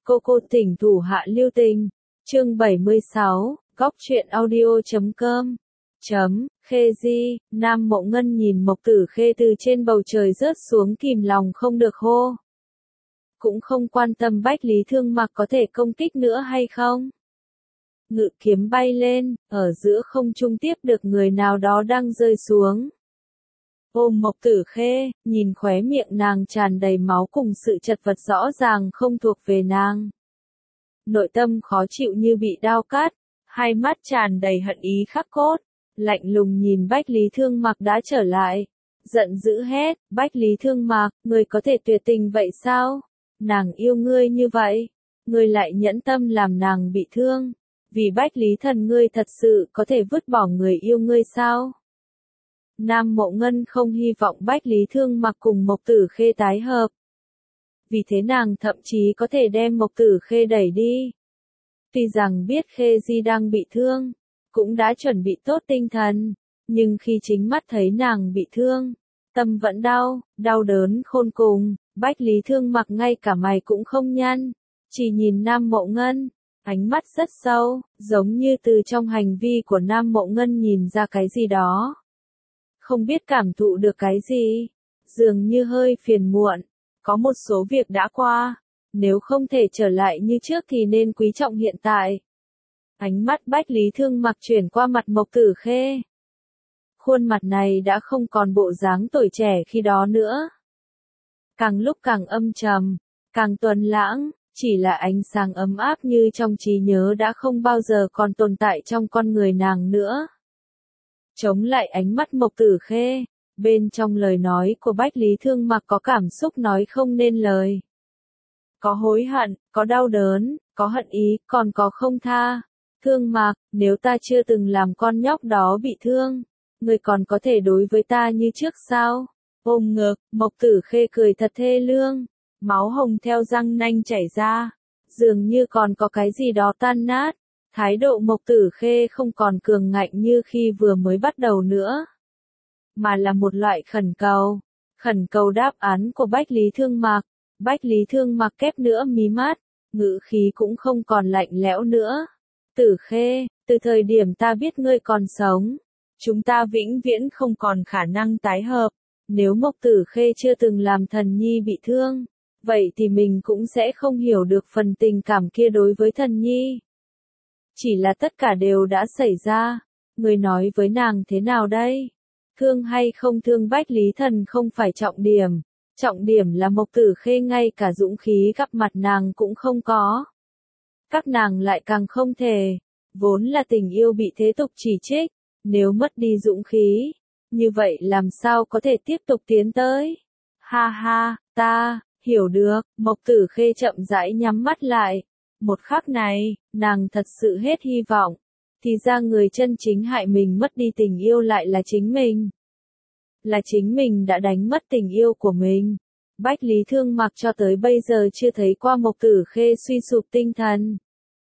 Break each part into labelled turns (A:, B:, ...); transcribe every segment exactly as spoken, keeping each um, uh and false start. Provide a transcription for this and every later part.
A: Cô cô tỉnh thủ hạ lưu tình. Chương bảy mươi sáu, góc truyện audio chấm com. Chấm, Khê Di, Nam Mộ Ngân nhìn Mộc Tử Khê từ trên bầu trời rớt xuống kìm lòng không được hô. Cũng không quan tâm Bách Lý Thương Mặc có thể công kích nữa hay không. Ngự kiếm bay lên, ở giữa không trung tiếp được người nào đó đang rơi xuống. Ôm Mộc Tử Khê, nhìn khóe miệng nàng tràn đầy máu cùng sự chật vật rõ ràng không thuộc về nàng. Nội tâm khó chịu như bị đao cắt, hai mắt tràn đầy hận ý khắc cốt, lạnh lùng nhìn Bách Lý Thương Mặc đã trở lại. Giận dữ hét, Bách Lý Thương Mặc, ngươi có thể tuyệt tình vậy sao? Nàng yêu ngươi như vậy, ngươi lại nhẫn tâm làm nàng bị thương. Vì Bách Lý Thần ngươi thật sự có thể vứt bỏ người yêu ngươi sao? Nam Mộ Ngân không hy vọng Bách Lý Thương Mặc cùng Mộc Tử Khê tái hợp. Vì thế nàng thậm chí có thể đem Mộc Tử Khê đẩy đi. Tuy rằng biết Khê Di đang bị thương, cũng đã chuẩn bị tốt tinh thần, nhưng khi chính mắt thấy nàng bị thương, tâm vẫn đau, đau đớn khôn cùng. Bách Lý Thương Mặc ngay cả mày cũng không nhăn, chỉ nhìn Nam Mộ Ngân, ánh mắt rất sâu, giống như từ trong hành vi của Nam Mộ Ngân nhìn ra cái gì đó. Không biết cảm thụ được cái gì, dường như hơi phiền muộn, có một số việc đã qua, nếu không thể trở lại như trước thì nên quý trọng hiện tại. Ánh mắt Bách Lý Thương Mặc chuyển qua mặt Mộc Tử Khê. Khuôn mặt này đã không còn bộ dáng tuổi trẻ khi đó nữa. Càng lúc càng âm trầm, càng tuần lãng, chỉ là ánh sáng ấm áp như trong trí nhớ đã không bao giờ còn tồn tại trong con người nàng nữa. Chống lại ánh mắt Mộc Tử Khê, bên trong lời nói của Bách Lý Thương Mặc có cảm xúc nói không nên lời. Có hối hận, có đau đớn, có hận ý, còn có không tha. Thương Mặc, nếu ta chưa từng làm con nhóc đó bị thương, ngươi còn có thể đối với ta như trước sao? Ôm ngực, Mộc Tử Khê cười thật thê lương, máu hồng theo răng nanh chảy ra, dường như còn có cái gì đó tan nát. Thái độ Mộc Tử Khê không còn cường ngạnh như khi vừa mới bắt đầu nữa, mà là một loại khẩn cầu, khẩn cầu đáp án của Bách Lý Thương Mặc. Bách Lý Thương Mặc kép nữa mí mắt, ngữ khí cũng không còn lạnh lẽo nữa. Tử Khê, từ thời điểm ta biết ngươi còn sống, chúng ta vĩnh viễn không còn khả năng tái hợp. Nếu Mộc Tử Khê chưa từng làm Thần Nhi bị thương, vậy thì mình cũng sẽ không hiểu được phần tình cảm kia đối với Thần Nhi. Chỉ là tất cả đều đã xảy ra, người nói với nàng thế nào đây? Thương hay không thương Bách Lý Thần không phải trọng điểm, trọng điểm là Mộc Tử Khê ngay cả dũng khí gặp mặt nàng cũng không có. Các nàng lại càng không thể, vốn là tình yêu bị thế tục chỉ trích, nếu mất đi dũng khí, như vậy làm sao có thể tiếp tục tiến tới? Ha ha, ta, hiểu được, Mộc Tử Khê chậm rãi nhắm mắt lại. Một khắc này, nàng thật sự hết hy vọng. Thì ra người chân chính hại mình mất đi tình yêu lại là chính mình. Là chính mình đã đánh mất tình yêu của mình. Bách Lý Thương Mặc cho tới bây giờ chưa thấy qua Mộc Tử Khê suy sụp tinh thần.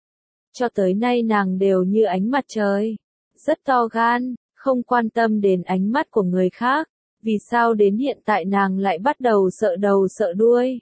A: Cho tới nay nàng đều như ánh mặt trời. Rất to gan, không quan tâm đến ánh mắt của người khác. Vì sao đến hiện tại nàng lại bắt đầu sợ đầu sợ đuôi?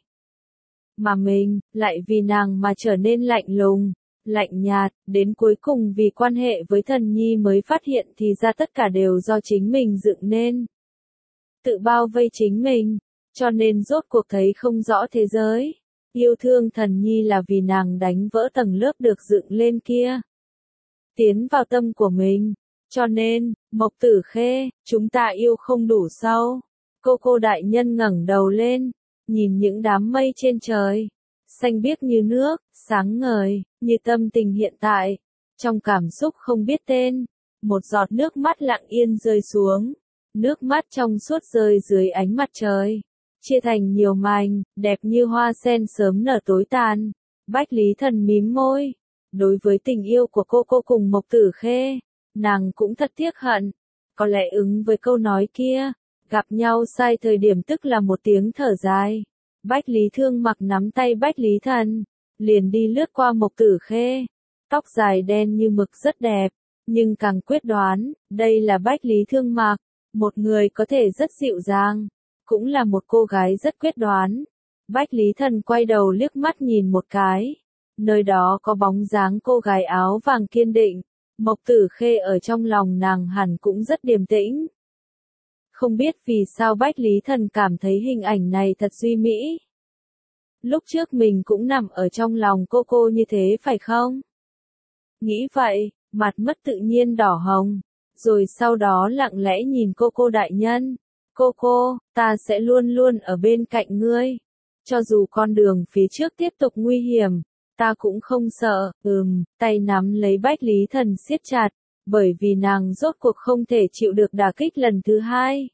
A: Mà mình, lại vì nàng mà trở nên lạnh lùng, lạnh nhạt, đến cuối cùng vì quan hệ với Thần Nhi mới phát hiện thì ra tất cả đều do chính mình dựng nên. Tự bao vây chính mình, cho nên rốt cuộc thấy không rõ thế giới. Yêu thương Thần Nhi là vì nàng đánh vỡ tầng lớp được dựng lên kia. Tiến vào tâm của mình, cho nên, Mộc Tử Khê, chúng ta yêu không đủ sâu. Cô cô đại nhân ngẩng đầu lên, nhìn những đám mây trên trời, xanh biếc như nước, sáng ngời, như tâm tình hiện tại. Trong cảm xúc không biết tên, một giọt nước mắt lặng yên rơi xuống, nước mắt trong suốt rơi dưới ánh mặt trời, chia thành nhiều mảnh, đẹp như hoa sen sớm nở tối tàn. Bách Lý Thần mím môi, đối với tình yêu của cô cô cùng Mộc Tử Khê, nàng cũng thật tiếc hận. Có lẽ ứng với câu nói kia, gặp nhau sai thời điểm tức là một tiếng thở dài. Bách Lý Thương Mặc nắm tay Bách Lý Thần, liền đi lướt qua Mộc Tử Khê. Tóc dài đen như mực rất đẹp, nhưng càng quyết đoán, đây là Bách Lý Thương Mặc, một người có thể rất dịu dàng, cũng là một cô gái rất quyết đoán. Bách Lý Thần quay đầu liếc mắt nhìn một cái, nơi đó có bóng dáng cô gái áo vàng kiên định, Mộc Tử Khê ở trong lòng nàng hẳn cũng rất điềm tĩnh. Không biết vì sao Bách Lý Thần cảm thấy hình ảnh này thật duy mỹ. Lúc trước mình cũng nằm ở trong lòng cô cô như thế phải không? Nghĩ vậy, mặt mất tự nhiên đỏ hồng, rồi sau đó lặng lẽ nhìn cô cô đại nhân. Cô cô, ta sẽ luôn luôn ở bên cạnh ngươi. Cho dù con đường phía trước tiếp tục nguy hiểm, ta cũng không sợ. Ừm, tay nắm lấy Bách Lý Thần siết chặt, bởi vì nàng rốt cuộc không thể chịu được đả kích lần thứ hai.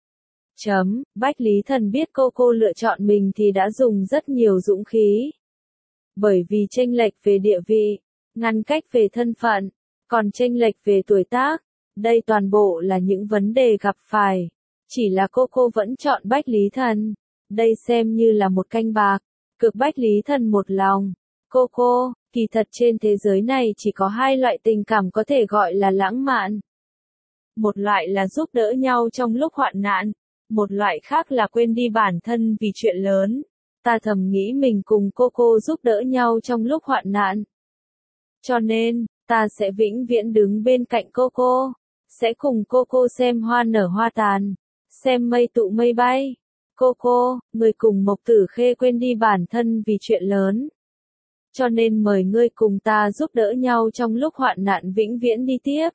A: Chấm, Bách Lý Thần biết cô cô lựa chọn mình thì đã dùng rất nhiều dũng khí. Bởi vì chênh lệch về địa vị, ngăn cách về thân phận, còn chênh lệch về tuổi tác, đây toàn bộ là những vấn đề gặp phải. Chỉ là cô cô vẫn chọn Bách Lý Thần, đây xem như là một canh bạc, cược Bách Lý Thần một lòng. Cô cô, kỳ thật trên thế giới này chỉ có hai loại tình cảm có thể gọi là lãng mạn. Một loại là giúp đỡ nhau trong lúc hoạn nạn, một loại khác là quên đi bản thân vì chuyện lớn. Ta thầm nghĩ mình cùng cô cô giúp đỡ nhau trong lúc hoạn nạn. Cho nên, ta sẽ vĩnh viễn đứng bên cạnh cô cô, sẽ cùng cô cô xem hoa nở hoa tàn, xem mây tụ mây bay. Cô cô, người cùng Mộc Tử Khê quên đi bản thân vì chuyện lớn. Cho nên mời ngươi cùng ta giúp đỡ nhau trong lúc hoạn nạn vĩnh viễn đi tiếp.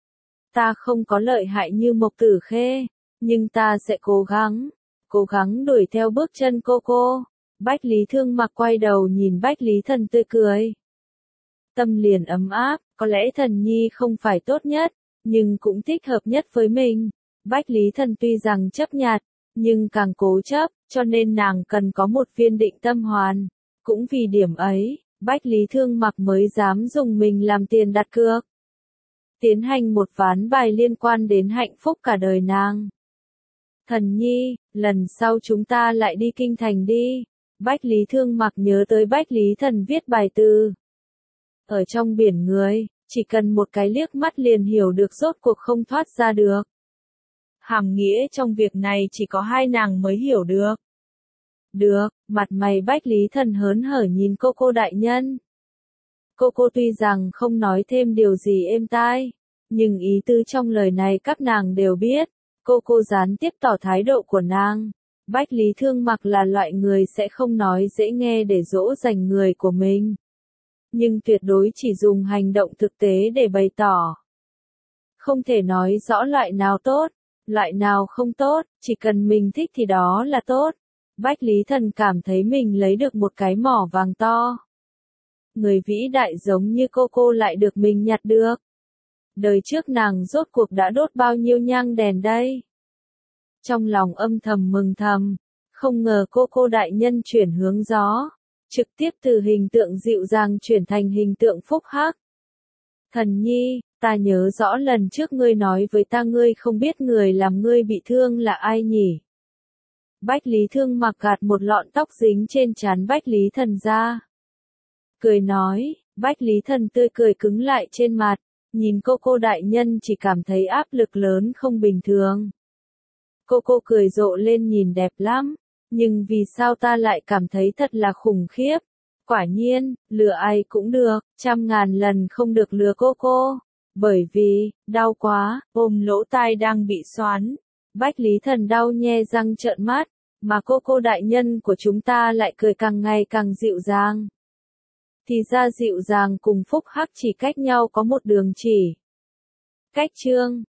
A: Ta không có lợi hại như Mộc Tử Khê, nhưng ta sẽ cố gắng, cố gắng đuổi theo bước chân cô cô. Bách Lý Thương Mặc quay đầu nhìn Bách Lý Thần tươi cười. Tâm liền ấm áp, có lẽ Thần Nhi không phải tốt nhất, nhưng cũng thích hợp nhất với mình. Bách Lý Thần tuy rằng chấp nhặt, nhưng càng cố chấp, cho nên nàng cần có một viên định tâm hoàn. Cũng vì điểm ấy, Bách Lý Thương Mặc mới dám dùng mình làm tiền đặt cược. Tiến hành một ván bài liên quan đến hạnh phúc cả đời nàng. Thần Nhi, lần sau chúng ta lại đi kinh thành đi. Bách Lý Thương Mặc nhớ tới Bách Lý Thần viết bài từ. Ở trong biển người, chỉ cần một cái liếc mắt liền hiểu được rốt cuộc không thoát ra được. Hàm nghĩa trong việc này chỉ có hai nàng mới hiểu được. Được, mặt mày Bách Lý Thần hớn hở nhìn cô cô đại nhân. Cô cô tuy rằng không nói thêm điều gì êm tai, nhưng ý tứ trong lời này các nàng đều biết. Cô cô gián tiếp tỏ thái độ của nàng. Bách Lý Thương Mặc là loại người sẽ không nói dễ nghe để dỗ dành người của mình. Nhưng tuyệt đối chỉ dùng hành động thực tế để bày tỏ. Không thể nói rõ loại nào tốt, loại nào không tốt, chỉ cần mình thích thì đó là tốt. Bách Lý Thần cảm thấy mình lấy được một cái mỏ vàng to. Người vĩ đại giống như cô cô lại được mình nhặt được. Đời trước nàng rốt cuộc đã đốt bao nhiêu nhang đèn đây. Trong lòng âm thầm mừng thầm, không ngờ cô cô đại nhân chuyển hướng gió, trực tiếp từ hình tượng dịu dàng chuyển thành hình tượng phúc hắc. Thần Nhi, ta nhớ rõ lần trước ngươi nói với ta ngươi không biết người làm ngươi bị thương là ai nhỉ? Bách Lý Thương Mặc gạt một lọn tóc dính trên trán Bách Lý Thần ra. Cười nói, Bách Lý Thần tươi cười cứng lại trên mặt, nhìn cô cô đại nhân chỉ cảm thấy áp lực lớn không bình thường. Cô cô cười rộ lên nhìn đẹp lắm, nhưng vì sao ta lại cảm thấy thật là khủng khiếp? Quả nhiên, lừa ai cũng được, trăm ngàn lần không được lừa cô cô. Bởi vì, đau quá, ôm lỗ tai đang bị xoắn. Bách Lý Thần đau nhe răng trợn mắt, mà cô cô đại nhân của chúng ta lại cười càng ngày càng dịu dàng. Thì ra dịu dàng cùng phúc hắc chỉ cách nhau có một đường chỉ. Cách chương